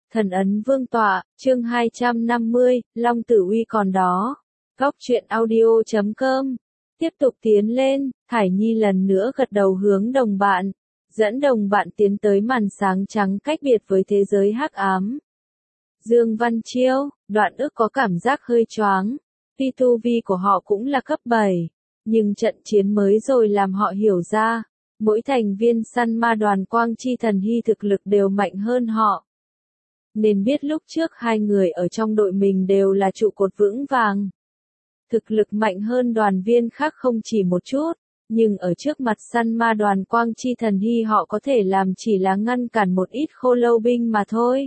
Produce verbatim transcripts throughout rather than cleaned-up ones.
Thần ấn vương tọa, chương hai trăm năm mươi, Long Tử Uy còn đó. Góc truyện audio chấm com. Tiếp tục tiến lên, Thải Nhi lần nữa gật đầu hướng đồng bạn, dẫn đồng bạn tiến tới màn sáng trắng cách biệt với thế giới hắc ám. Dương Văn Chiêu, Đoạn Ức có cảm giác hơi choáng, tuy tu vi của họ cũng là cấp bảy, nhưng trận chiến mới rồi làm họ hiểu ra, mỗi thành viên săn ma đoàn Quang Chi Thần Hy thực lực đều mạnh hơn họ. Nên biết lúc trước hai người ở trong đội mình đều là trụ cột vững vàng. Thực lực mạnh hơn đoàn viên khác không chỉ một chút, nhưng ở trước mặt săn ma đoàn Quang Chi Thần Hy họ có thể làm chỉ là ngăn cản một ít khô lâu binh mà thôi.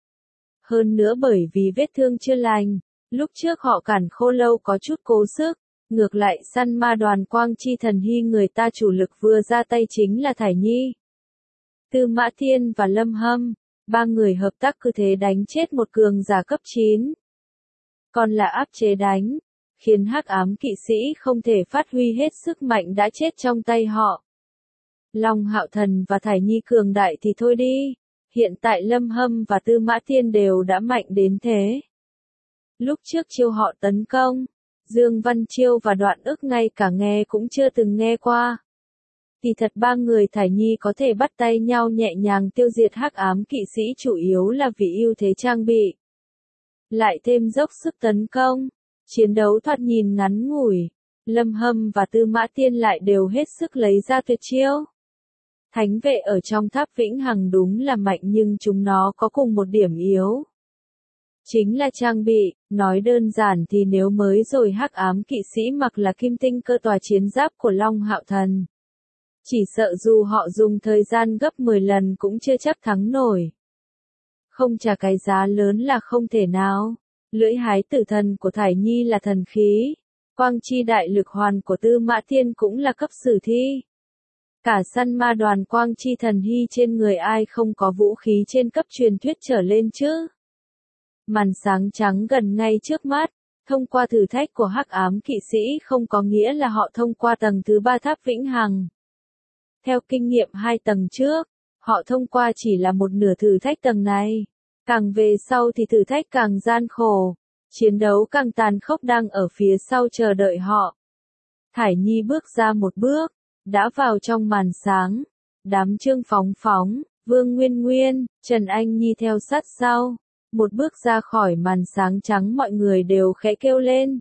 Hơn nữa bởi vì vết thương chưa lành, lúc trước họ cản khô lâu có chút cố sức, ngược lại săn ma đoàn Quang Chi Thần Hy người ta chủ lực vừa ra tay chính là Thải Nhi, Tư Mã Thiên và Lâm Hâm. Ba người hợp tác cứ thế đánh chết một cường giả cấp chín. Còn là áp chế đánh, khiến hắc ám kỵ sĩ không thể phát huy hết sức mạnh đã chết trong tay họ. Long Hạo Thần và Thải Nhi cường đại thì thôi đi, hiện tại Lâm Hâm và Tư Mã Thiên đều đã mạnh đến thế. Lúc trước chiêu họ tấn công, Dương Văn Chiêu và Đoạn Ức ngay cả nghe cũng chưa từng nghe qua. Thì thật ba người Thải Nhi có thể bắt tay nhau nhẹ nhàng tiêu diệt hắc ám kỵ sĩ chủ yếu là vì ưu thế trang bị. Lại thêm dốc sức tấn công, chiến đấu thoạt nhìn ngắn ngủi, Lâm Hâm và Tư Mã Tiên lại đều hết sức lấy ra tuyệt chiêu. Thánh vệ ở trong tháp vĩnh hằng đúng là mạnh nhưng chúng nó có cùng một điểm yếu. Chính là trang bị, nói đơn giản thì nếu mới rồi hắc ám kỵ sĩ mặc là kim tinh cơ tòa chiến giáp của Long Hạo Thần. Chỉ sợ dù họ dùng thời gian gấp mười lần cũng chưa chắc thắng nổi. Không trả cái giá lớn là không thể nào. Lưỡi hái tử thần của Thải Nhi là thần khí. Quang chi đại lực hoàn của Tư Mã Thiên cũng là cấp sử thi. Cả săn ma đoàn Quang Chi Thần Hy trên người ai không có vũ khí trên cấp truyền thuyết trở lên chứ. Màn sáng trắng gần ngay trước mắt. Thông qua thử thách của hắc ám kỵ sĩ không có nghĩa là họ thông qua tầng thứ ba tháp vĩnh hằng. Theo kinh nghiệm hai tầng trước, họ thông qua chỉ là một nửa thử thách tầng này. Càng về sau thì thử thách càng gian khổ, chiến đấu càng tàn khốc đang ở phía sau chờ đợi họ. Thải Nhi bước ra một bước, đã vào trong màn sáng. Đám Trương Phóng Phóng, Vương Nguyên Nguyên, Trần Anh Nhi theo sát sau. Một bước ra khỏi màn sáng trắng mọi người đều khẽ kêu lên.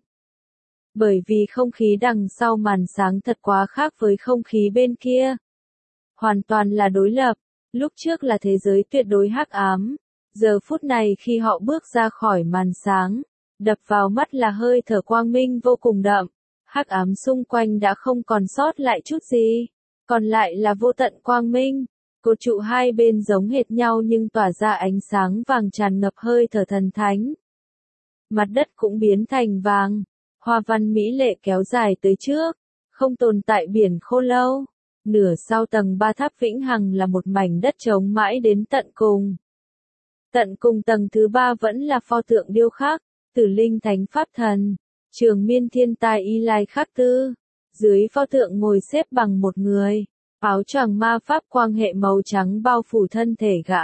Bởi vì không khí đằng sau màn sáng thật quá khác với không khí bên kia. Hoàn toàn là đối lập, lúc trước là thế giới tuyệt đối hắc ám, giờ phút này khi họ bước ra khỏi màn sáng, đập vào mắt là hơi thở quang minh vô cùng đậm, hắc ám xung quanh đã không còn sót lại chút gì, còn lại là vô tận quang minh, cột trụ hai bên giống hệt nhau nhưng tỏa ra ánh sáng vàng tràn ngập hơi thở thần thánh. Mặt đất cũng biến thành vàng, hoa văn mỹ lệ kéo dài tới trước, không tồn tại biển khô lâu. Nửa sau tầng ba tháp vĩnh hằng là một mảnh đất trống mãi đến tận cùng. Tận cùng tầng thứ ba vẫn là pho tượng điêu khắc, Tử Linh Thánh Pháp Thần, Trường Miên Thiên Tai Y Lai Khắc Tư. Dưới pho tượng ngồi xếp bằng một người, áo choàng ma pháp quang hệ màu trắng bao phủ thân thể gã.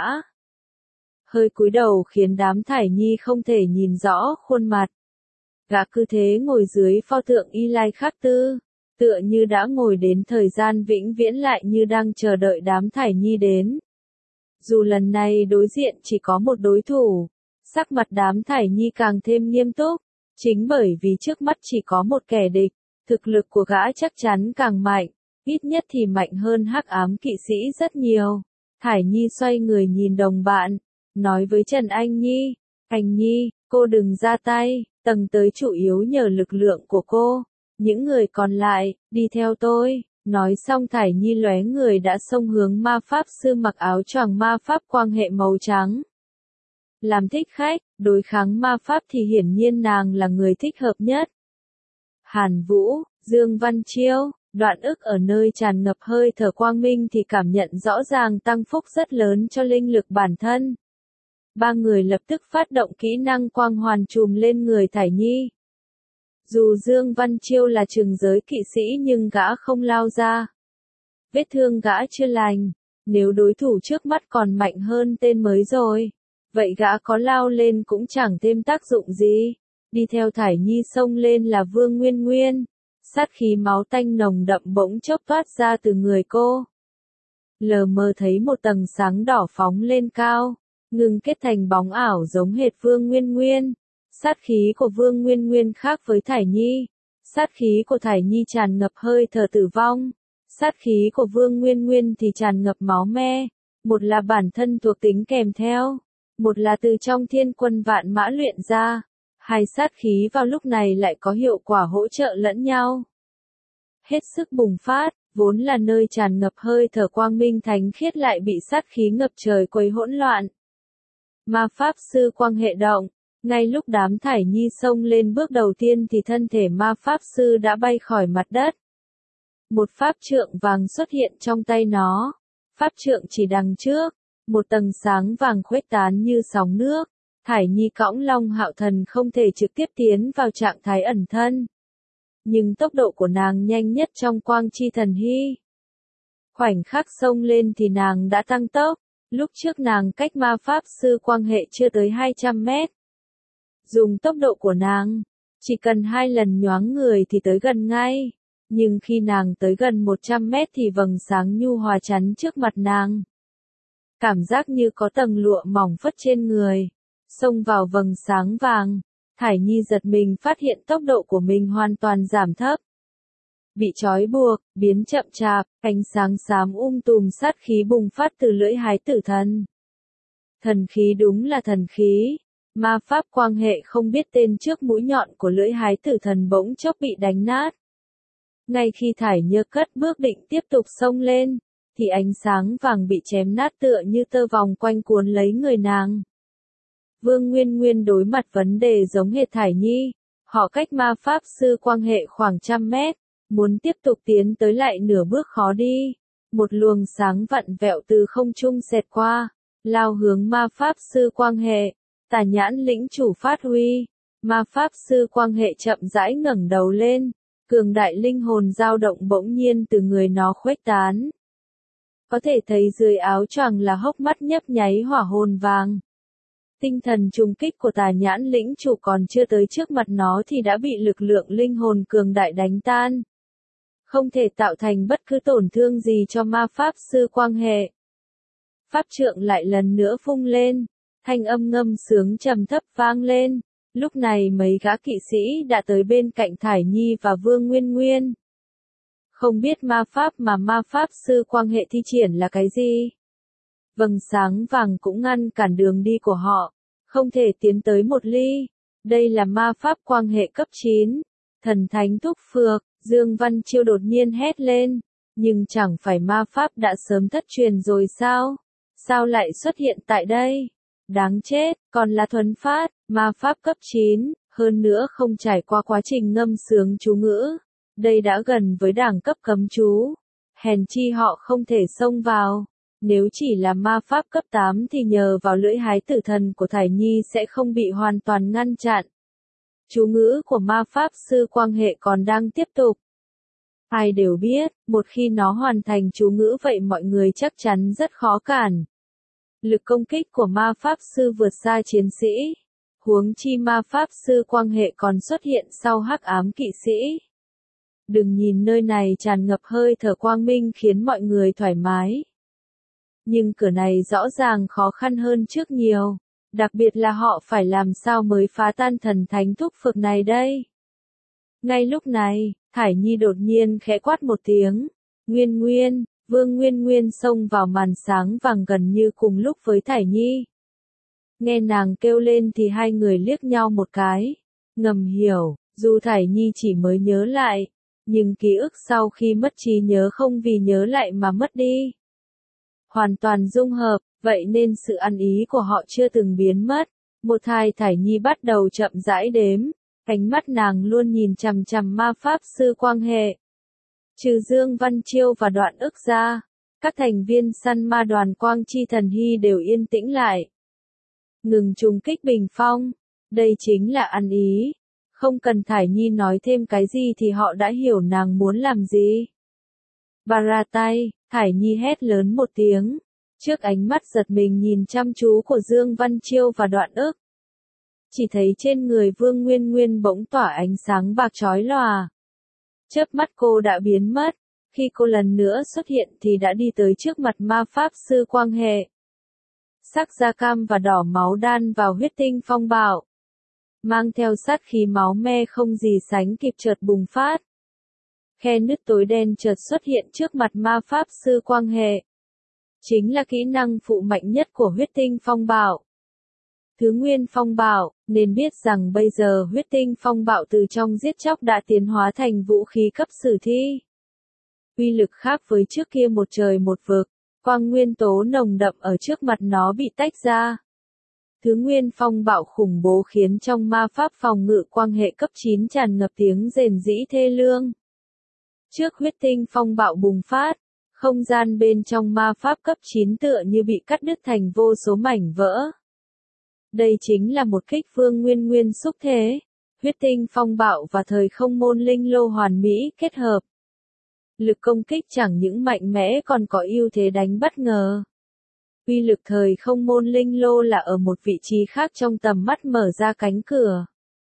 Hơi cúi đầu khiến đám Thải Nhi không thể nhìn rõ khuôn mặt. Gã cứ thế ngồi dưới pho tượng Y Lai Khắc Tư. Tựa như đã ngồi đến thời gian vĩnh viễn lại như đang chờ đợi đám Thải Nhi đến. Dù lần này đối diện chỉ có một đối thủ, sắc mặt đám Thải Nhi càng thêm nghiêm túc, chính bởi vì trước mắt chỉ có một kẻ địch, thực lực của gã chắc chắn càng mạnh, ít nhất thì mạnh hơn hắc ám kỵ sĩ rất nhiều. Thải Nhi xoay người nhìn đồng bạn, nói với Trần Anh Nhi, Anh Nhi, cô đừng ra tay, tầng tới chủ yếu nhờ lực lượng của cô. Những người còn lại, đi theo tôi, nói xong Thải Nhi lóe người đã xông hướng ma pháp sư mặc áo choàng ma pháp quang hệ màu trắng. Làm thích khách, đối kháng ma pháp thì hiển nhiên nàng là người thích hợp nhất. Hàn Vũ, Dương Văn Chiêu, Đoạn Ức ở nơi tràn ngập hơi thở quang minh thì cảm nhận rõ ràng tăng phúc rất lớn cho linh lực bản thân. Ba người lập tức phát động kỹ năng quang hoàn trùm lên người Thải Nhi. Dù Dương Văn Chiêu là trường giới kỵ sĩ nhưng gã không lao ra. Vết thương gã chưa lành, nếu đối thủ trước mắt còn mạnh hơn tên mới rồi. vậy gã có lao lên cũng chẳng thêm tác dụng gì. Đi theo Thải Nhi xông lên là Vương Nguyên Nguyên. Sát khí máu tanh nồng đậm bỗng chốc toát ra từ người cô. Lờ mờ thấy một tầng sáng đỏ phóng lên cao, ngừng kết thành bóng ảo giống hệt Vương Nguyên Nguyên. Sát khí của Vương Nguyên Nguyên khác với Thải Nhi. Sát khí của Thải Nhi tràn ngập hơi thở tử vong. Sát khí của Vương Nguyên Nguyên thì tràn ngập máu me. Một là bản thân thuộc tính kèm theo, một là từ trong thiên quân vạn mã luyện ra. Hai sát khí vào lúc này lại có hiệu quả hỗ trợ lẫn nhau. Hết sức bùng phát, vốn là nơi tràn ngập hơi thở quang minh thánh khiết lại bị sát khí ngập trời quấy hỗn loạn. Ma Pháp Sư Quang hệ động, ngay lúc đám Thải Nhi xông lên bước đầu tiên thì thân thể Ma Pháp Sư đã bay khỏi mặt đất. Một pháp trượng vàng xuất hiện trong tay nó. Pháp trượng chỉ đằng trước, một tầng sáng vàng khuếch tán như sóng nước. Thải Nhi cõng Long Hạo Thần không thể trực tiếp tiến vào trạng thái ẩn thân. Nhưng tốc độ của nàng nhanh nhất trong Quang Chi Thần Hy. Khoảnh khắc xông lên thì nàng đã tăng tốc, lúc trước nàng cách Ma Pháp Sư Quang hệ chưa tới hai trăm mét. Dùng tốc độ của nàng, chỉ cần hai lần nhoáng người thì tới gần ngay. Nhưng khi nàng tới gần một trăm mét thì vầng sáng nhu hòa chắn trước mặt nàng. Cảm giác như có tầng lụa mỏng phất trên người. Xông vào vầng sáng vàng, Thải Nhi giật mình phát hiện tốc độ của mình hoàn toàn giảm thấp. Bị trói buộc, biến chậm chạp, ánh sáng xám um tùm sát khí bùng phát từ lưỡi hái tử thần. Thần khí đúng là thần khí. Ma Pháp Quang hệ không biết tên trước mũi nhọn của lưỡi hái tử thần bỗng chốc bị đánh nát. Ngay khi Thải Nhi cất bước định tiếp tục xông lên, thì ánh sáng vàng bị chém nát tựa như tơ vòng quanh cuốn lấy người nàng. Vương Nguyên Nguyên đối mặt vấn đề giống hệt Thải Nhi, họ cách Ma Pháp Sư Quang hệ khoảng trăm mét, muốn tiếp tục tiến tới lại nửa bước khó đi. Một luồng sáng vặn vẹo từ không trung xẹt qua, lao hướng Ma Pháp Sư Quang hệ. Tà nhãn lĩnh chủ phát huy, Ma Pháp Sư Quang hệ chậm rãi ngẩng đầu lên, cường đại linh hồn dao động bỗng nhiên từ người nó khuếch tán. Có thể thấy dưới áo choàng là hốc mắt nhấp nháy hỏa hồn vàng. Tinh thần trùng kích của tà nhãn lĩnh chủ còn chưa tới trước mặt nó thì đã bị lực lượng linh hồn cường đại đánh tan. Không thể tạo thành bất cứ tổn thương gì cho Ma Pháp Sư Quang hệ. Pháp trượng lại lần nữa phung lên, thanh âm ngâm sướng trầm thấp vang lên. Lúc này mấy gã kỵ sĩ đã tới bên cạnh Thải Nhi và Vương Nguyên Nguyên. Không biết ma pháp mà Ma Pháp Sư Quang hệ thi triển là cái gì? Vầng sáng vàng cũng ngăn cản đường đi của họ, không thể tiến tới một ly. Đây là Ma Pháp Quang hệ cấp chín. Thần Thánh Thúc Phược, Dương Văn Chiêu đột nhiên hét lên. Nhưng chẳng phải ma pháp đã sớm thất truyền rồi sao? Sao lại xuất hiện tại đây? Đáng chết, còn là thuần phát, ma pháp cấp chín, hơn nữa không trải qua quá trình ngâm sướng chú ngữ. Đây đã gần với đẳng cấp cấm chú. Hèn chi họ không thể xông vào. Nếu chỉ là ma pháp cấp tám thì nhờ vào lưỡi hái tử thần của Thải Nhi sẽ không bị hoàn toàn ngăn chặn. Chú ngữ của Ma Pháp Sư Quang hệ còn đang tiếp tục. Ai đều biết, một khi nó hoàn thành chú ngữ vậy mọi người chắc chắn rất khó cản. Lực công kích của Ma Pháp Sư vượt xa chiến sĩ. Huống chi Ma Pháp Sư Quang hệ còn xuất hiện sau hắc ám kỵ sĩ. Đừng nhìn nơi này tràn ngập hơi thở quang minh khiến mọi người thoải mái. Nhưng cửa này rõ ràng khó khăn hơn trước nhiều. Đặc biệt là họ phải làm sao mới phá tan thần thánh thúc phược này đây. Ngay lúc này, Thải Nhi đột nhiên khẽ quát một tiếng. Nguyên Nguyên, Vương Nguyên Nguyên xông vào màn sáng vàng gần như cùng lúc với Thải Nhi. Nghe nàng kêu lên thì hai người liếc nhau một cái. Ngầm hiểu, dù Thải Nhi chỉ mới nhớ lại, nhưng ký ức sau khi mất trí nhớ không vì nhớ lại mà mất đi. Hoàn toàn dung hợp, vậy nên sự ăn ý của họ chưa từng biến mất. Một thai Thải Nhi bắt đầu chậm rãi đếm, ánh mắt nàng luôn nhìn chằm chằm Ma Pháp Sư Quang hệ. Trừ Dương Văn Chiêu và Đoạn Ức ra, các thành viên săn ma đoàn Quang Chi Thần Hy đều yên tĩnh lại. Ngừng trùng kích bình phong, đây chính là ăn ý. Không cần Thải Nhi nói thêm cái gì thì họ đã hiểu nàng muốn làm gì. Bà ra tay, Thải Nhi hét lớn một tiếng. Trước ánh mắt giật mình nhìn chăm chú của Dương Văn Chiêu và Đoạn Ức, chỉ thấy trên người Vương Nguyên Nguyên bỗng tỏa ánh sáng bạc chói lòa. Chớp mắt cô đã biến mất, khi cô lần nữa xuất hiện thì đã đi tới trước mặt ma pháp sư Quang Hệ. Sắc da cam và đỏ máu đan vào huyết tinh phong bạo, mang theo sát khí máu me không gì sánh kịp chợt bùng phát. Khe nứt tối đen chợt xuất hiện trước mặt ma pháp sư Quang Hệ. Chính là kỹ năng phụ mạnh nhất của huyết tinh phong bạo. Thứ nguyên phong bạo, nên biết rằng bây giờ huyết tinh phong bạo từ trong giết chóc đã tiến hóa thành vũ khí cấp sử thi. Uy lực khác với trước kia một trời một vực, quang nguyên tố nồng đậm ở trước mặt nó bị tách ra. Thứ nguyên phong bạo khủng bố khiến trong ma pháp phòng ngự Quang Hệ cấp chín tràn ngập tiếng rền rĩ thê lương. Trước huyết tinh phong bạo bùng phát, không gian bên trong ma pháp cấp chín tựa như bị cắt đứt thành vô số mảnh vỡ. Đây chính là một kích Vương Nguyên Nguyên xúc thế, huyết tinh phong bạo và thời không môn linh lô hoàn mỹ kết hợp. Lực công kích chẳng những mạnh mẽ còn có ưu thế đánh bất ngờ. Uy lực thời không môn linh lô là ở một vị trí khác trong tầm mắt mở ra cánh cửa.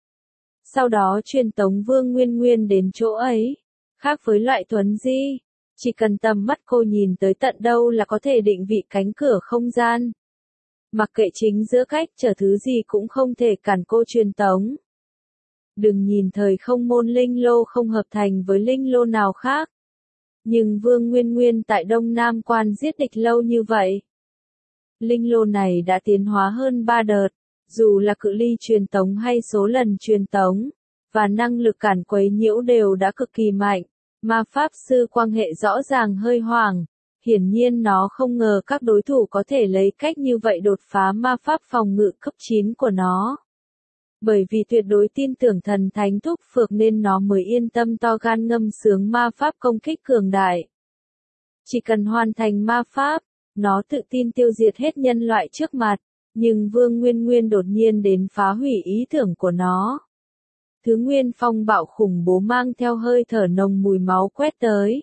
Sau đó truyền tống Vương Nguyên Nguyên đến chỗ ấy. Khác với loại thuấn di, chỉ cần tầm mắt cô nhìn tới tận đâu là có thể định vị cánh cửa không gian. Mặc kệ chính giữa cách trở thứ gì cũng không thể cản cô truyền tống. Đừng nhìn thời không môn linh lô không hợp thành với linh lô nào khác. Nhưng Vương Nguyên Nguyên tại Đông Nam Quan giết địch lâu như vậy. Linh lô này đã tiến hóa hơn ba đợt, dù là cự ly truyền tống hay số lần truyền tống, và năng lực cản quấy nhiễu đều đã cực kỳ mạnh. Ma pháp sư Quang Hệ rõ ràng hơi hoảng, hiển nhiên nó không ngờ các đối thủ có thể lấy cách như vậy đột phá ma pháp phòng ngự cấp chín của nó. Bởi vì tuyệt đối tin tưởng thần thánh thúc phược nên nó mới yên tâm to gan ngâm sướng ma pháp công kích cường đại. Chỉ cần hoàn thành ma pháp, nó tự tin tiêu diệt hết nhân loại trước mặt, nhưng Vương Nguyên Nguyên đột nhiên đến phá hủy ý tưởng của nó. Thứ nguyên phong bạo khủng bố mang theo hơi thở nồng mùi máu quét tới.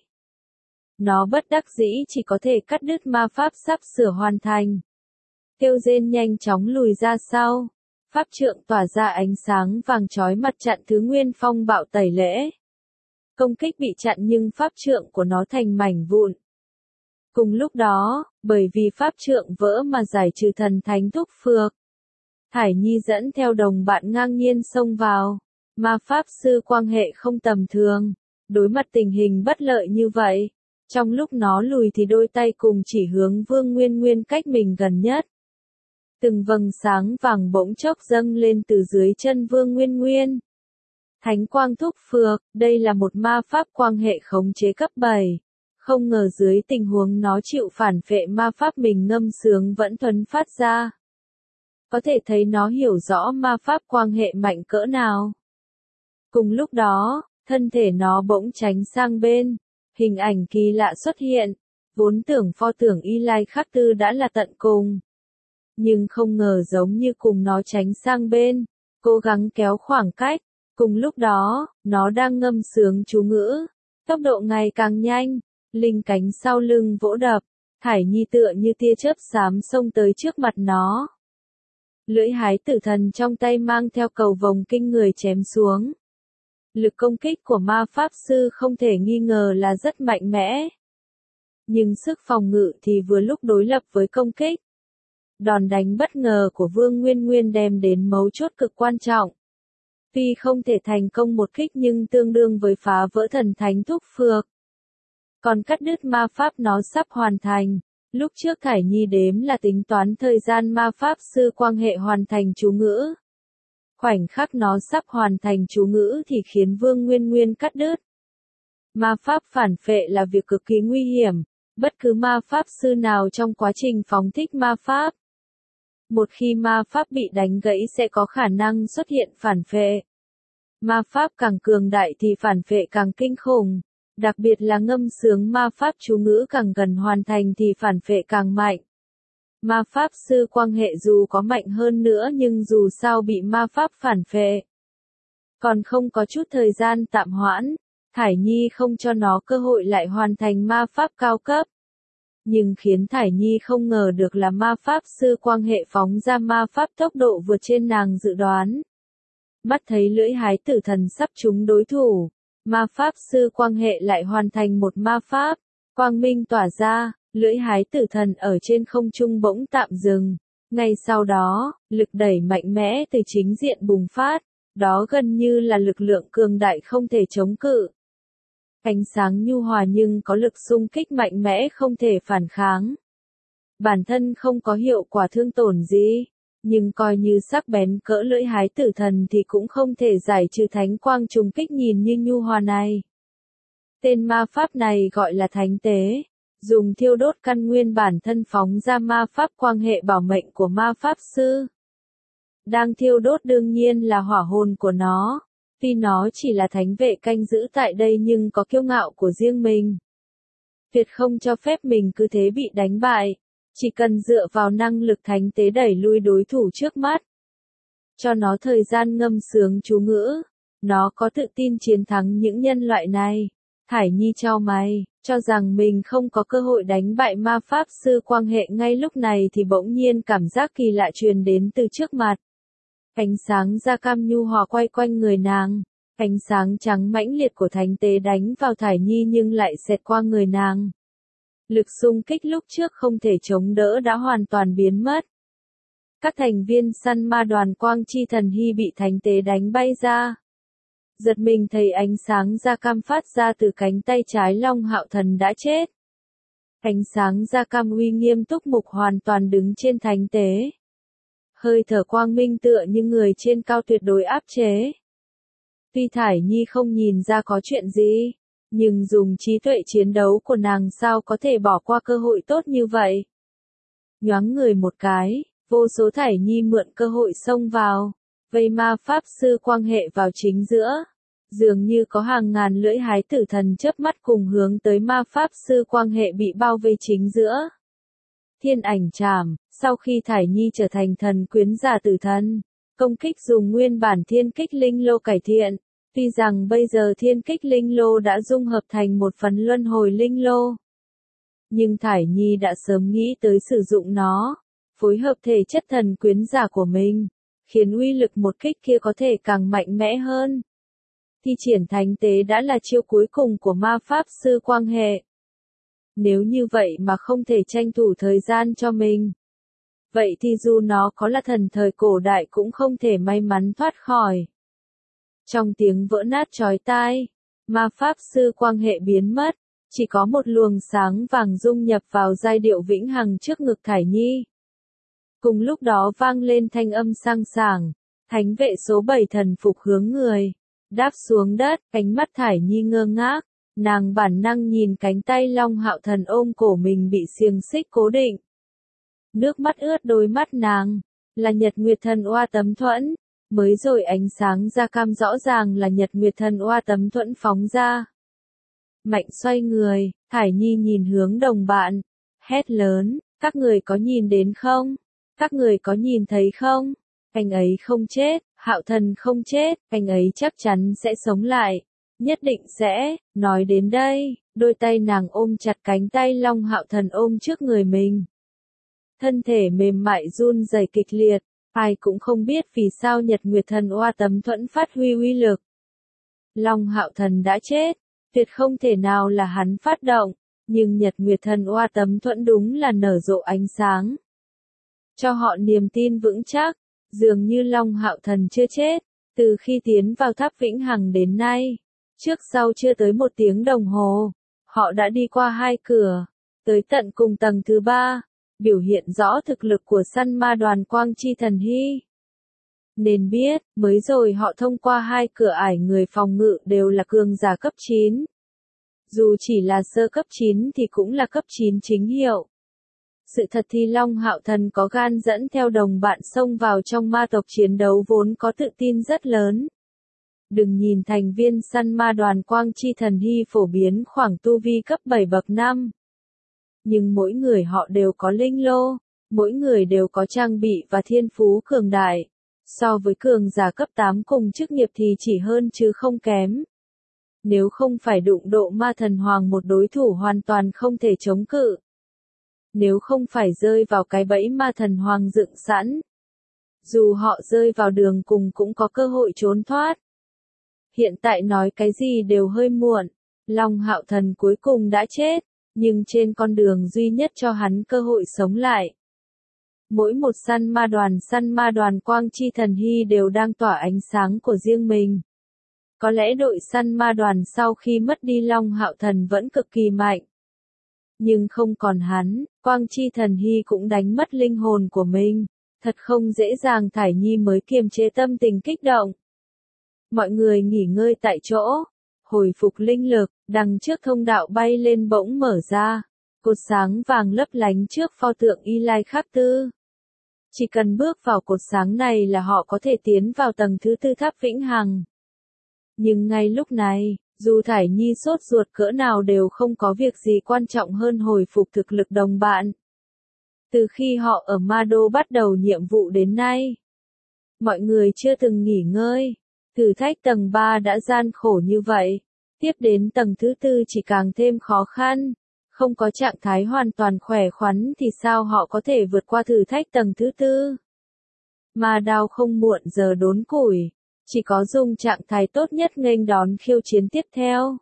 Nó bất đắc dĩ chỉ có thể cắt đứt ma pháp sắp sửa hoàn thành. Kêu rên nhanh chóng lùi ra sau. Pháp trượng tỏa ra ánh sáng vàng chói mặt chặn thứ nguyên phong bạo tẩy lễ. Công kích bị chặn nhưng pháp trượng của nó thành mảnh vụn. Cùng lúc đó, bởi vì pháp trượng vỡ mà giải trừ thần thánh thúc phược, Thải Nhi dẫn theo đồng bạn ngang nhiên xông vào. Ma pháp sư Quang Hệ không tầm thường, đối mặt tình hình bất lợi như vậy, trong lúc nó lùi thì đôi tay cùng chỉ hướng Vương Nguyên Nguyên cách mình gần nhất. Từng vầng sáng vàng bỗng chốc dâng lên từ dưới chân Vương Nguyên Nguyên. Thánh quang thúc phược, đây là một ma pháp Quang Hệ khống chế cấp bảy. Không ngờ dưới tình huống nó chịu phản phệ ma pháp mình ngâm sướng vẫn thuần phát ra. Có thể thấy nó hiểu rõ ma pháp Quang Hệ mạnh cỡ nào. Cùng lúc đó, thân thể nó bỗng tránh sang bên, hình ảnh kỳ lạ xuất hiện, vốn tưởng pho tưởng Y Lai Khắc Tư đã là tận cùng. Nhưng không ngờ giống như cùng nó tránh sang bên, cố gắng kéo khoảng cách, cùng lúc đó, nó đang ngâm sướng chú ngữ, tốc độ ngày càng nhanh, linh cánh sau lưng vỗ đập, Thải Nhi tựa như tia chớp xám xông tới trước mặt nó. Lưỡi hái tử thần trong tay mang theo cầu vồng kinh người chém xuống. Lực công kích của ma pháp sư không thể nghi ngờ là rất mạnh mẽ. Nhưng sức phòng ngự thì vừa lúc đối lập với công kích. Đòn đánh bất ngờ của Vương Nguyên Nguyên đem đến mấu chốt cực quan trọng. Tuy không thể thành công một kích nhưng tương đương với phá vỡ thần thánh thúc phược. Còn cắt đứt ma pháp nó sắp hoàn thành. Lúc trước Thải Nhi đếm là tính toán thời gian ma pháp sư Quang Hệ hoàn thành chú ngữ. Khoảnh khắc nó sắp hoàn thành chú ngữ thì khiến Vương Nguyên Nguyên cắt đứt. Ma pháp phản phệ là việc cực kỳ nguy hiểm, bất cứ ma pháp sư nào trong quá trình phóng thích ma pháp. Một khi ma pháp bị đánh gãy sẽ có khả năng xuất hiện phản phệ. Ma pháp càng cường đại thì phản phệ càng kinh khủng, đặc biệt là ngâm sướng ma pháp chú ngữ càng gần hoàn thành thì phản phệ càng mạnh. Ma pháp sư Quang Hệ dù có mạnh hơn nữa nhưng dù sao bị ma pháp phản phệ. Còn không có chút thời gian tạm hoãn, Thải Nhi không cho nó cơ hội lại hoàn thành ma pháp cao cấp. Nhưng khiến Thải Nhi không ngờ được là ma pháp sư Quang Hệ phóng ra ma pháp tốc độ vượt trên nàng dự đoán. Mắt thấy lưỡi hái tử thần sắp trúng đối thủ, ma pháp sư Quang Hệ lại hoàn thành một ma pháp, quang minh tỏa ra, lưỡi hái tử thần ở trên không trung bỗng tạm dừng. Ngay sau đó, lực đẩy mạnh mẽ từ chính diện bùng phát, đó gần như là lực lượng cường đại không thể chống cự. Ánh sáng nhu hòa nhưng có lực xung kích mạnh mẽ không thể phản kháng. Bản thân không có hiệu quả thương tổn gì, nhưng coi như sắc bén cỡ lưỡi hái tử thần thì cũng không thể giải trừ thánh quang trùng kích nhìn như nhu hòa này. Tên ma pháp này gọi là thánh tế, dùng thiêu đốt căn nguyên bản thân phóng ra ma pháp quang hệ bảo mệnh của ma pháp sư. Đang thiêu đốt đương nhiên là hỏa hồn của nó. Tuy nó chỉ là thánh vệ canh giữ tại đây nhưng có kiêu ngạo của riêng mình. Tuyệt không cho phép mình cứ thế bị đánh bại, chỉ cần dựa vào năng lực thánh tế đẩy lui đối thủ trước mắt. Cho nó thời gian ngâm sướng chú ngữ, nó có tự tin chiến thắng những nhân loại này. Thải Nhi chau mày, cho rằng mình không có cơ hội đánh bại ma pháp sư Quang Hệ ngay lúc này thì bỗng nhiên cảm giác kỳ lạ truyền đến từ trước mặt. Ánh sáng da cam nhu hòa quay quanh người nàng, ánh sáng trắng mãnh liệt của thánh tế đánh vào Thải Nhi nhưng lại xẹt qua người nàng. Lực xung kích lúc trước không thể chống đỡ đã hoàn toàn biến mất. Các thành viên săn ma đoàn Quang Chi Thần Hy bị thánh tế đánh bay ra. Giật mình thấy ánh sáng da cam phát ra từ cánh tay trái Long Hạo Thần đã chết. Ánh sáng da cam uy nghiêm túc mục hoàn toàn đứng trên thánh tế. Hơi thở quang minh tựa như người trên cao tuyệt đối áp chế. Tuy Thải Nhi không nhìn ra có chuyện gì, nhưng dùng trí tuệ chiến đấu của nàng sao có thể bỏ qua cơ hội tốt như vậy. Nhoáng người một cái, vô số Thải Nhi mượn cơ hội xông vào, vây ma pháp sư Quang Hệ vào chính giữa. Dường như có hàng ngàn lưỡi hái tử thần chớp mắt cùng hướng tới ma pháp sư Quang Hệ bị bao vây chính giữa. Thiên ảnh trảm, sau khi Thải Nhi trở thành thần quyến giả tử thần, công kích dùng nguyên bản thiên kích linh lô cải thiện, tuy rằng bây giờ thiên kích linh lô đã dung hợp thành một phần luân hồi linh lô. Nhưng Thải Nhi đã sớm nghĩ tới sử dụng nó, phối hợp thể chất thần quyến giả của mình, khiến uy lực một kích kia có thể càng mạnh mẽ hơn. Thi triển thánh tế đã là chiêu cuối cùng của ma pháp sư Quang Hệ. Nếu như vậy mà không thể tranh thủ thời gian cho mình, vậy thì dù nó có là thần thời cổ đại cũng không thể may mắn thoát khỏi. Trong tiếng vỡ nát chói tai, ma pháp sư Quang Hệ biến mất, chỉ có một luồng sáng vàng dung nhập vào giai điệu vĩnh hằng trước ngực Thải Nhi. Cùng lúc đó vang lên thanh âm sang sảng, thánh vệ số bảy thần phục hướng người, đáp xuống đất, ánh mắt Thải Nhi ngơ ngác, nàng bản năng nhìn cánh tay Long Hạo Thần ôm cổ mình bị xiềng xích cố định. Nước mắt ướt đôi mắt nàng, là Nhật Nguyệt Thần Oa Tấm Thuẫn, mới rồi ánh sáng da cam rõ ràng là Nhật Nguyệt Thần Oa Tấm Thuẫn phóng ra. Mạnh xoay người, Thải Nhi nhìn hướng đồng bạn, hét lớn, các người có nhìn đến không? Các người có nhìn thấy không? Anh ấy không chết, Hạo Thần không chết, anh ấy chắc chắn sẽ sống lại. Nhất định sẽ, nói đến đây, đôi tay nàng ôm chặt cánh tay Long Hạo Thần ôm trước người mình. Thân thể mềm mại run rẩy kịch liệt, ai cũng không biết vì sao Nhật Nguyệt Thần Oa Tấm Thuẫn phát huy uy lực. Long Hạo Thần đã chết, tuyệt không thể nào là hắn phát động, nhưng Nhật Nguyệt Thần Oa Tấm Thuẫn đúng là nở rộ ánh sáng. Cho họ niềm tin vững chắc, dường như Long Hạo Thần chưa chết, từ khi tiến vào tháp vĩnh hằng đến nay. Trước sau chưa tới một tiếng đồng hồ, họ đã đi qua hai cửa, tới tận cùng tầng thứ ba, biểu hiện rõ thực lực của săn ma đoàn Quang Chi Thần Hy. Nên biết, mới rồi họ thông qua hai cửa ải người phòng ngự đều là cường giả cấp chín. Dù chỉ là sơ cấp chín thì cũng là cấp chín chính hiệu. Sự thật thì Long Hạo Thần có gan dẫn theo đồng bạn xông vào trong ma tộc chiến đấu vốn có tự tin rất lớn. Đừng nhìn thành viên săn ma đoàn Quang Chi Thần Hy phổ biến khoảng tu vi cấp bảy bậc năm. Nhưng mỗi người họ đều có linh lô, mỗi người đều có trang bị và thiên phú cường đại. So với cường giả cấp tám cùng chức nghiệp thì chỉ hơn chứ không kém. Nếu không phải đụng độ ma thần hoàng một đối thủ hoàn toàn không thể chống cự. nếu không phải rơi vào cái bẫy ma thần hoàng dựng sẵn. Dù họ rơi vào đường cùng cũng có cơ hội trốn thoát. Hiện tại nói cái gì đều hơi muộn, Long Hạo Thần cuối cùng đã chết, nhưng trên con đường duy nhất cho hắn cơ hội sống lại. Mỗi một săn ma đoàn săn ma đoàn Quang Chi Thần Hy đều đang tỏa ánh sáng của riêng mình. Có lẽ đội săn ma đoàn sau khi mất đi Long Hạo Thần vẫn cực kỳ mạnh. Nhưng không còn hắn, Quang Chi Thần Hy cũng đánh mất linh hồn của mình. Thật không dễ dàng Thải Nhi mới kiềm chế tâm tình kích động. Mọi người nghỉ ngơi tại chỗ, hồi phục linh lực, đằng trước thông đạo bay lên bỗng mở ra. Cột sáng vàng lấp lánh trước pho tượng Y Lai Khắc Tư. Chỉ cần bước vào cột sáng này là họ có thể tiến vào tầng thứ tư tháp vĩnh hằng. Nhưng ngay lúc này, dù Thải Nhi sốt ruột cỡ nào đều không có việc gì quan trọng hơn hồi phục thực lực đồng bạn. Từ khi họ ở Ma Đô bắt đầu nhiệm vụ đến nay, mọi người chưa từng nghỉ ngơi. Thử thách tầng ba đã gian khổ như vậy, tiếp đến tầng thứ tư chỉ càng thêm khó khăn. Không có trạng thái hoàn toàn khỏe khoắn thì sao họ có thể vượt qua thử thách tầng thứ tư? Ma Đao không muộn giờ đốn củi, chỉ có dùng trạng thái tốt nhất nghênh đón khiêu chiến tiếp theo.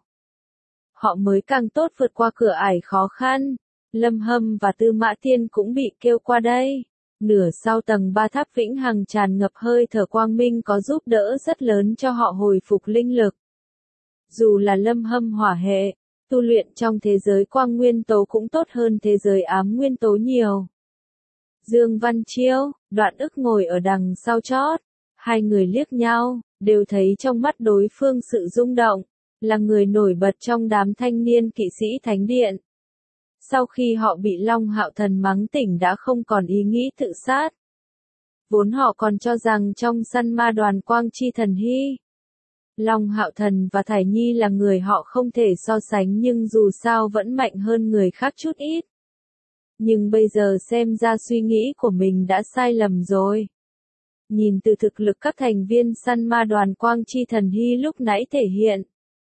Họ mới càng tốt vượt qua cửa ải khó khăn. Lâm Hâm và Tư Mã Thiên cũng bị kêu qua đây. Nửa sau tầng ba tháp vĩnh hằng tràn ngập hơi thở quang minh có giúp đỡ rất lớn cho họ hồi phục linh lực. Dù là Lâm Hâm hỏa hệ, tu luyện trong thế giới quang nguyên tố cũng tốt hơn thế giới ám nguyên tố nhiều. Dương Văn Chiêu, Đoạn Ức ngồi ở đằng sau chót. Hai người liếc nhau, đều thấy trong mắt đối phương sự rung động, là người nổi bật trong đám thanh niên kỵ sĩ thánh điện. Sau khi họ bị Long Hạo Thần mắng tỉnh đã không còn ý nghĩ tự sát. Vốn họ còn cho rằng trong săn ma đoàn Quang Chi Thần Hy, Long Hạo Thần và Thải Nhi là người họ không thể so sánh nhưng dù sao vẫn mạnh hơn người khác chút ít. Nhưng bây giờ xem ra suy nghĩ của mình đã sai lầm rồi. Nhìn từ thực lực các thành viên săn ma đoàn Quang Chi Thần Hy lúc nãy thể hiện.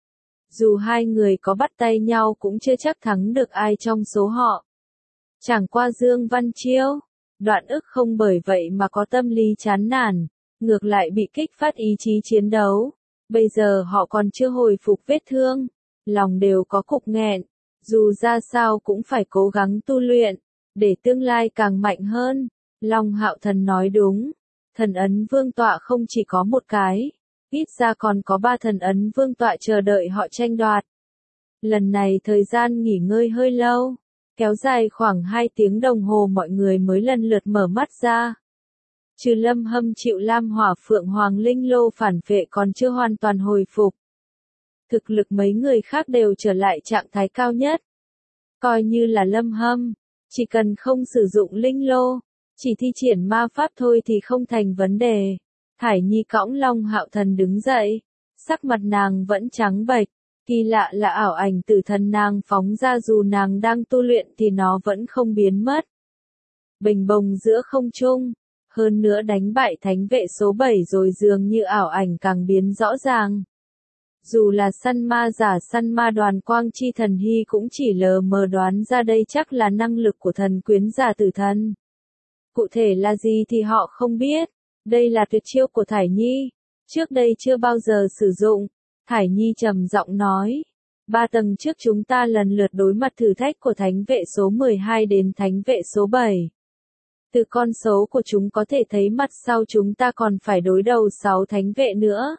Dù hai người có bắt tay nhau cũng chưa chắc thắng được ai trong số họ. Chẳng qua Dương Văn Chiêu, Đoạn Ức không bởi vậy mà có tâm lý chán nản, ngược lại bị kích phát ý chí chiến đấu. Bây giờ họ còn chưa hồi phục vết thương, lòng đều có cục nghẹn, dù ra sao cũng phải cố gắng tu luyện, để tương lai càng mạnh hơn. Long Hạo Thần nói đúng, thần ấn vương tọa không chỉ có một cái. Ít ra còn có ba thần ấn vương tọa chờ đợi họ tranh đoạt. Lần này thời gian nghỉ ngơi hơi lâu, kéo dài khoảng hai tiếng đồng hồ mọi người mới lần lượt mở mắt ra. Trừ Lâm Hâm chịu Lam Hỏa Phượng Hoàng Linh Lô phản vệ còn chưa hoàn toàn hồi phục. Thực lực mấy người khác đều trở lại trạng thái cao nhất. Coi như là Lâm Hâm, chỉ cần không sử dụng Linh Lô, chỉ thi triển ma pháp thôi thì không thành vấn đề. Thải Nhi cõng Long Hạo Thần đứng dậy, sắc mặt nàng vẫn trắng bệch, kỳ lạ là ảo ảnh tử thần nàng phóng ra dù nàng đang tu luyện thì nó vẫn không biến mất. Bình bồng giữa không trung, hơn nữa đánh bại thánh vệ số bảy rồi dường như ảo ảnh càng biến rõ ràng. Dù là săn ma giả săn ma đoàn Quang Chi Thần Hy cũng chỉ lờ mờ đoán ra đây chắc là năng lực của thần quyến giả tử thần. Cụ thể là gì thì họ không biết. Đây là tuyệt chiêu của Thải Nhi, trước đây chưa bao giờ sử dụng. Thải Nhi trầm giọng nói, ba tầng trước chúng ta lần lượt đối mặt thử thách của thánh vệ số mười hai đến thánh vệ số bảy. Từ con số của chúng có thể thấy mặt sau chúng ta còn phải đối đầu sáu thánh vệ nữa.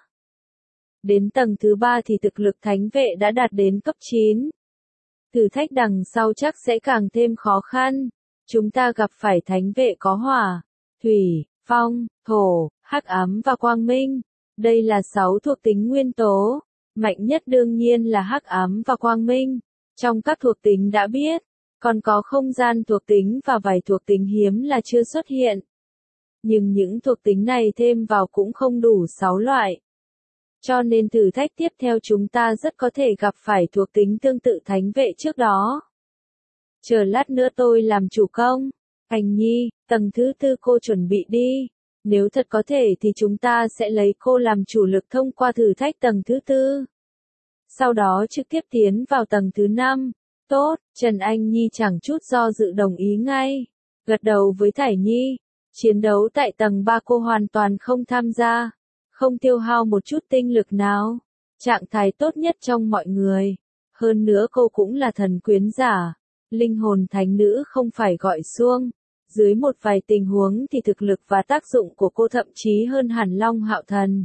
Đến tầng thứ ba thì thực lực thánh vệ đã đạt đến cấp chín. Thử thách đằng sau chắc sẽ càng thêm khó khăn. Chúng ta gặp phải thánh vệ có hỏa, thủy, phong, thổ, hắc ám và quang minh. Đây là sáu thuộc tính nguyên tố. Mạnh nhất đương nhiên là hắc ám và quang minh. Trong các thuộc tính đã biết, còn có không gian thuộc tính và vài thuộc tính hiếm là chưa xuất hiện. Nhưng những thuộc tính này thêm vào cũng không đủ sáu loại. Cho nên thử thách tiếp theo chúng ta rất có thể gặp phải thuộc tính tương tự thánh vệ trước đó. Chờ lát nữa tôi làm chủ công. Hành Nhi, tầng thứ tư cô chuẩn bị đi. Nếu thật có thể thì chúng ta sẽ lấy cô làm chủ lực thông qua thử thách tầng thứ tư. Sau đó trực tiếp tiến vào tầng thứ năm. Tốt, Trần Anh Nhi chẳng chút do dự đồng ý ngay. Gật đầu với Thải Nhi. Chiến đấu tại tầng ba cô hoàn toàn không tham gia. Không tiêu hao một chút tinh lực nào. Trạng thái tốt nhất trong mọi người. Hơn nữa cô cũng là thần quyến giả. Linh hồn thánh nữ không phải gọi xuông. Dưới một vài tình huống thì thực lực và tác dụng của cô thậm chí hơn hẳn Long Hạo Thần.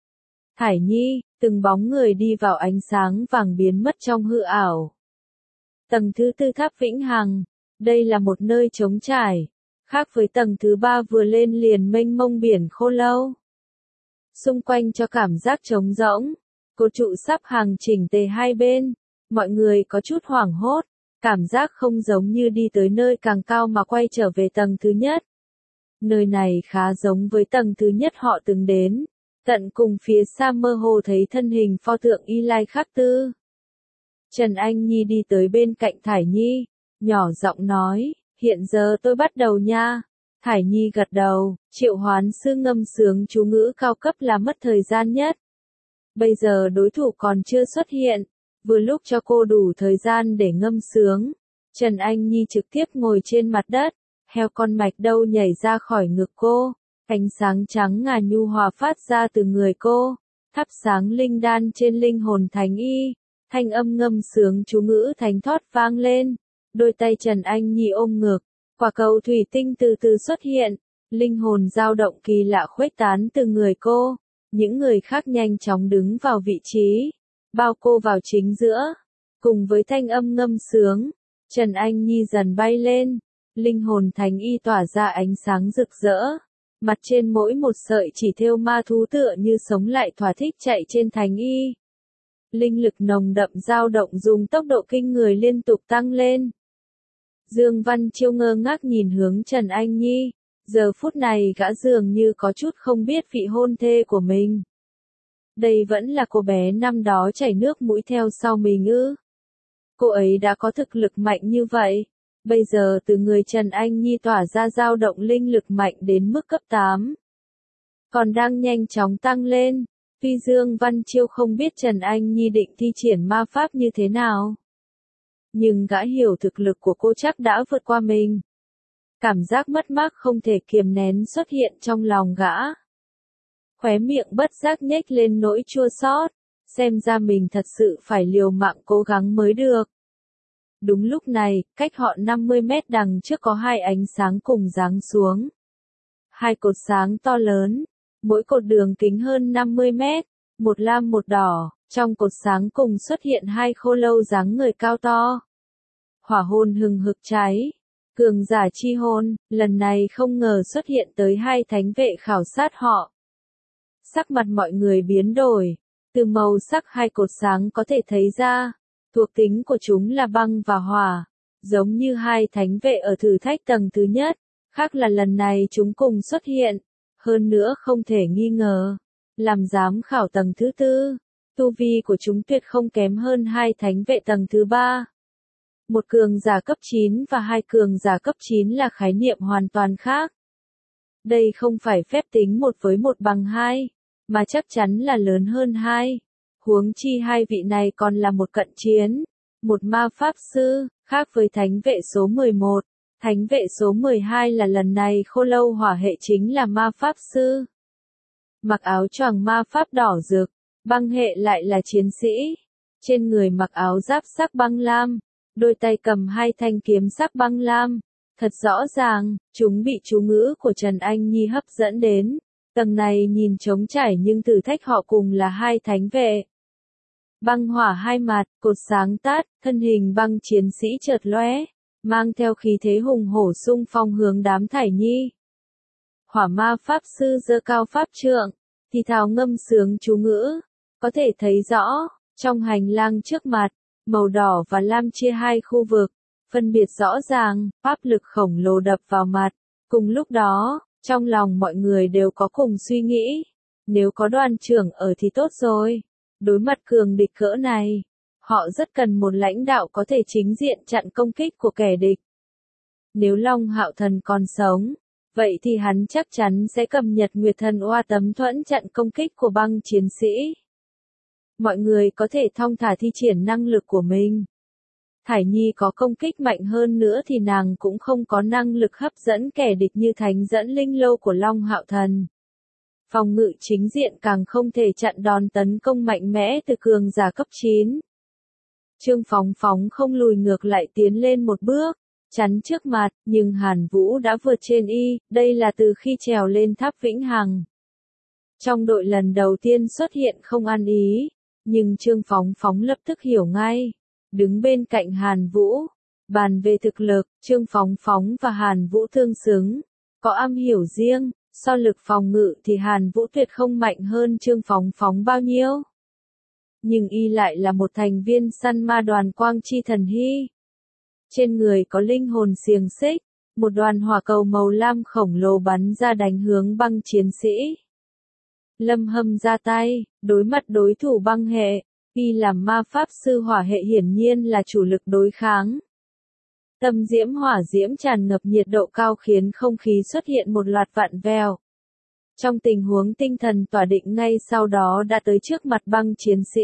Thải Nhi, từng bóng người đi vào ánh sáng vàng biến mất trong hư ảo. Tầng thứ tư tháp Vĩnh Hằng. Đây là một nơi trống trải. Khác với tầng thứ ba vừa lên liền mênh mông biển khô lâu. Xung quanh cho cảm giác trống rỗng. Cột trụ sắp hàng chỉnh tề hai bên. Mọi người có chút hoảng hốt. Cảm giác không giống như đi tới nơi càng cao mà quay trở về tầng thứ nhất. Nơi này khá giống với tầng thứ nhất họ từng đến. Tận cùng phía xa mơ hồ thấy thân hình pho tượng Y Lai Khắc Tư. Trần Anh Nhi đi tới bên cạnh Thải Nhi. Nhỏ giọng nói, hiện giờ tôi bắt đầu nha. Thải Nhi gật đầu, triệu hoán sư ngâm sướng chú ngữ cao cấp là mất thời gian nhất. Bây giờ đối thủ còn chưa xuất hiện. Vừa lúc cho cô đủ thời gian để ngâm sướng. Trần Anh Nhi trực tiếp ngồi trên mặt đất. Heo con mạch đâu nhảy ra khỏi ngực cô. Ánh sáng trắng ngà nhu hòa phát ra từ người cô. Thắp sáng linh đan trên linh hồn thánh y. Thanh âm ngâm sướng chú ngữ thánh thoát vang lên. Đôi tay Trần Anh Nhi ôm ngực. Quả cầu thủy tinh từ từ xuất hiện. Linh hồn dao động kỳ lạ khuếch tán từ người cô. Những người khác nhanh chóng đứng vào vị trí. Bao cô vào chính giữa. Cùng với thanh âm ngâm sướng. Trần Anh Nhi dần bay lên. Linh hồn thánh y tỏa ra ánh sáng rực rỡ. Mặt trên mỗi một sợi chỉ thêu ma thú tựa như sống lại thỏa thích chạy trên thánh y. Linh lực nồng đậm dao động dùng tốc độ kinh người liên tục tăng lên. Dương Văn Chiêu ngơ ngác nhìn hướng Trần Anh Nhi. Giờ phút này gã dường như có chút không biết vị hôn thê của mình. Đây vẫn là cô bé năm đó chảy nước mũi theo sau mình ư. Cô ấy đã có thực lực mạnh như vậy. Bây giờ từ người Trần Anh Nhi tỏa ra dao động linh lực mạnh đến mức cấp tám. Còn đang nhanh chóng tăng lên. Tuy Dương Văn Chiêu không biết Trần Anh Nhi định thi triển ma pháp như thế nào. Nhưng gã hiểu thực lực của cô chắc đã vượt qua mình. Cảm giác mất mát không thể kiềm nén xuất hiện trong lòng gã. Khóe miệng bất giác nhếch lên nỗi chua xót, xem ra mình thật sự phải liều mạng cố gắng mới được. Đúng lúc này, cách họ năm mươi mét đằng trước có hai ánh sáng cùng giáng xuống. Hai cột sáng to lớn, mỗi cột đường kính hơn năm mươi mét, một lam một đỏ, trong cột sáng cùng xuất hiện hai khô lâu dáng người cao to. Hỏa hồn hừng hực cháy, cường giả chi hồn, lần này không ngờ xuất hiện tới hai thánh vệ khảo sát họ. Sắc mặt mọi người biến đổi, từ màu sắc hai cột sáng có thể thấy ra, thuộc tính của chúng là băng và hỏa, giống như hai thánh vệ ở thử thách tầng thứ nhất, khác là lần này chúng cùng xuất hiện, hơn nữa không thể nghi ngờ, làm giám khảo tầng thứ tư, tu vi của chúng tuyệt không kém hơn hai thánh vệ tầng thứ ba. Một cường giả cấp chín và hai cường giả cấp chín là khái niệm hoàn toàn khác. Đây không phải phép tính một với một bằng hai, mà chắc chắn là lớn hơn hai. Huống chi hai vị này còn là một cận chiến, một ma pháp sư, khác với thánh vệ số mười một. Thánh vệ số mười hai là lần này khô lâu hỏa hệ chính là ma pháp sư. Mặc áo choàng ma pháp đỏ rực, băng hệ lại là chiến sĩ. Trên người mặc áo giáp sắc băng lam, đôi tay cầm hai thanh kiếm sắc băng lam. Thật rõ ràng, chúng bị chú ngữ của Trần Anh Nhi hấp dẫn đến. Tầng này nhìn trống trải nhưng thử thách họ cùng là hai thánh vệ. Băng hỏa hai mặt, cột sáng tát, thân hình băng chiến sĩ chợt lóe, mang theo khí thế hùng hổ xung phong hướng đám Thải Nhi. Hỏa ma pháp sư giơ cao pháp trượng, thì thào ngâm sướng chú ngữ, có thể thấy rõ, trong hành lang trước mặt, màu đỏ và lam chia hai khu vực, phân biệt rõ ràng, pháp lực khổng lồ đập vào mặt. Cùng lúc đó, trong lòng mọi người đều có cùng suy nghĩ, nếu có đoàn trưởng ở thì tốt rồi. Đối mặt cường địch cỡ này, họ rất cần một lãnh đạo có thể chính diện chặn công kích của kẻ địch. Nếu Long Hạo Thần còn sống, vậy thì hắn chắc chắn sẽ cầm Nhật Nguyệt Thần Oa tấm thuẫn chặn công kích của băng chiến sĩ. Mọi người có thể thong thả thi triển năng lực của mình. Thải Nhi có công kích mạnh hơn nữa thì nàng cũng không có năng lực hấp dẫn kẻ địch như thánh dẫn linh lô của Long Hạo Thần. Phòng ngự chính diện càng không thể chặn đòn tấn công mạnh mẽ từ cường giả cấp chín. Trương Phóng Phóng không lùi ngược lại tiến lên một bước, chắn trước mặt, nhưng Hàn Vũ đã vượt trên y, đây là từ khi trèo lên tháp Vĩnh Hằng. Trong đội lần đầu tiên xuất hiện không ăn ý, nhưng Trương Phóng Phóng lập tức hiểu ngay. Đứng bên cạnh Hàn Vũ, bàn về thực lực, Trương Phóng Phóng và Hàn Vũ tương xứng, có am hiểu riêng, so lực phòng ngự thì Hàn Vũ tuyệt không mạnh hơn Trương Phóng Phóng bao nhiêu. Nhưng y lại là một thành viên săn ma đoàn Quang Chi Thần Hy. Trên người có linh hồn xiềng xích, một đoàn hỏa cầu màu lam khổng lồ bắn ra đánh hướng băng chiến sĩ. Lâm Hâm ra tay, đối mặt đối thủ băng hệ, y làm ma pháp sư hỏa hệ hiển nhiên là chủ lực đối kháng. Tâm diễm hỏa diễm tràn ngập nhiệt độ cao khiến không khí xuất hiện một loạt vặn vẹo. Trong tình huống tinh thần tỏa định ngay sau đó đã tới trước mặt băng chiến sĩ.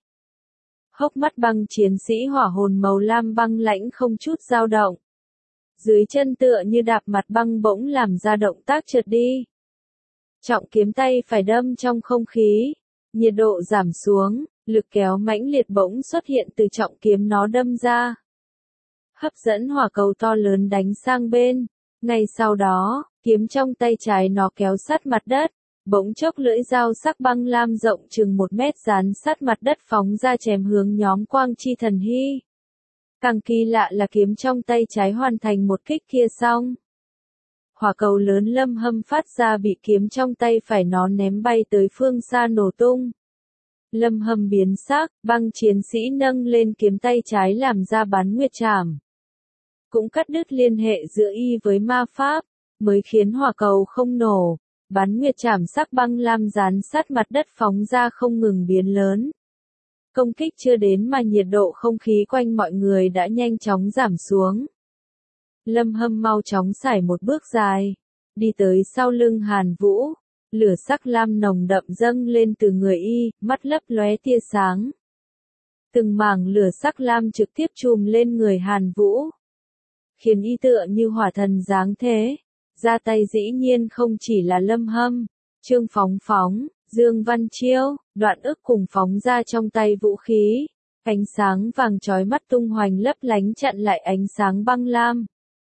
Hốc mắt băng chiến sĩ hỏa hồn màu lam băng lãnh không chút dao động. Dưới chân tựa như đạp mặt băng bỗng làm ra động tác trượt đi. Trọng kiếm tay phải đâm trong không khí. Nhiệt độ giảm xuống, lực kéo mãnh liệt bỗng xuất hiện từ trọng kiếm nó đâm ra. Hấp dẫn hỏa cầu to lớn đánh sang bên. Ngay sau đó, kiếm trong tay trái nó kéo sát mặt đất. Bỗng chốc lưỡi dao sắc băng lam rộng chừng một mét dán sát mặt đất phóng ra chém hướng nhóm Quang Chi Thần Hy. Càng kỳ lạ là kiếm trong tay trái hoàn thành một kích kia xong. Hỏa cầu lớn Lâm Hâm phát ra bị kiếm trong tay phải nó ném bay tới phương xa nổ tung. Lâm Hâm biến sắc, băng chiến sĩ nâng lên kiếm tay trái làm ra bán nguyệt trảm. Cũng cắt đứt liên hệ giữa y với ma pháp, mới khiến hỏa cầu không nổ. Bán nguyệt trảm sắc băng lam dán sát mặt đất phóng ra không ngừng biến lớn. Công kích chưa đến mà nhiệt độ không khí quanh mọi người đã nhanh chóng giảm xuống. Lâm Hâm mau chóng sải một bước dài, đi tới sau lưng Hàn Vũ, lửa sắc lam nồng đậm dâng lên từ người y, mắt lấp lóe tia sáng. Từng mảng lửa sắc lam trực tiếp chùm lên người Hàn Vũ, khiến y tựa như hỏa thần giáng thế. Ra tay dĩ nhiên không chỉ là Lâm Hâm, Trương Phóng Phóng, Dương Văn Chiêu, Đoạn Ức cùng phóng ra trong tay vũ khí. Ánh sáng vàng chói mắt tung hoành lấp lánh chặn lại ánh sáng băng lam.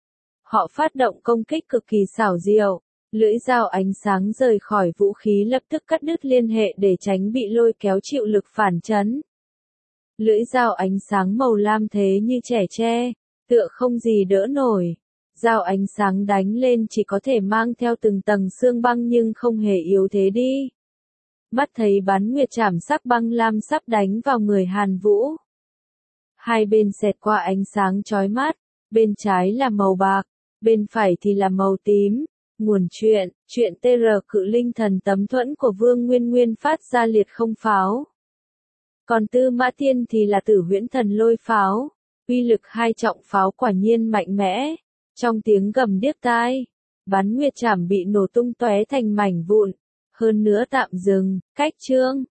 Họ phát động công kích cực kỳ xảo diệu, lưỡi dao ánh sáng rời khỏi vũ khí lập tức cắt đứt liên hệ để tránh bị lôi kéo chịu lực phản chấn. Lưỡi dao ánh sáng màu lam thế như trẻ tre, tựa không gì đỡ nổi. Dao ánh sáng đánh lên chỉ có thể mang theo từng tầng xương băng nhưng không hề yếu thế đi. Mắt thấy bán nguyệt trảm sắc băng lam sắp đánh vào người Hàn Vũ. Hai bên xẹt qua ánh sáng chói mắt, bên trái là màu bạc, bên phải thì là màu tím. Nguồn truyện, truyện tê rờ Cự Linh Thần Tấm Thuẫn của Vương Nguyên Nguyên phát ra liệt không pháo. Còn Tư Mã Tiên thì là Tử Huyễn Thần Lôi pháo. Uy lực hai trọng pháo quả nhiên mạnh mẽ. Trong tiếng gầm điếc tai, bán nguyệt trảm bị nổ tung tóe thành mảnh vụn, hơn nữa tạm dừng, cách chương.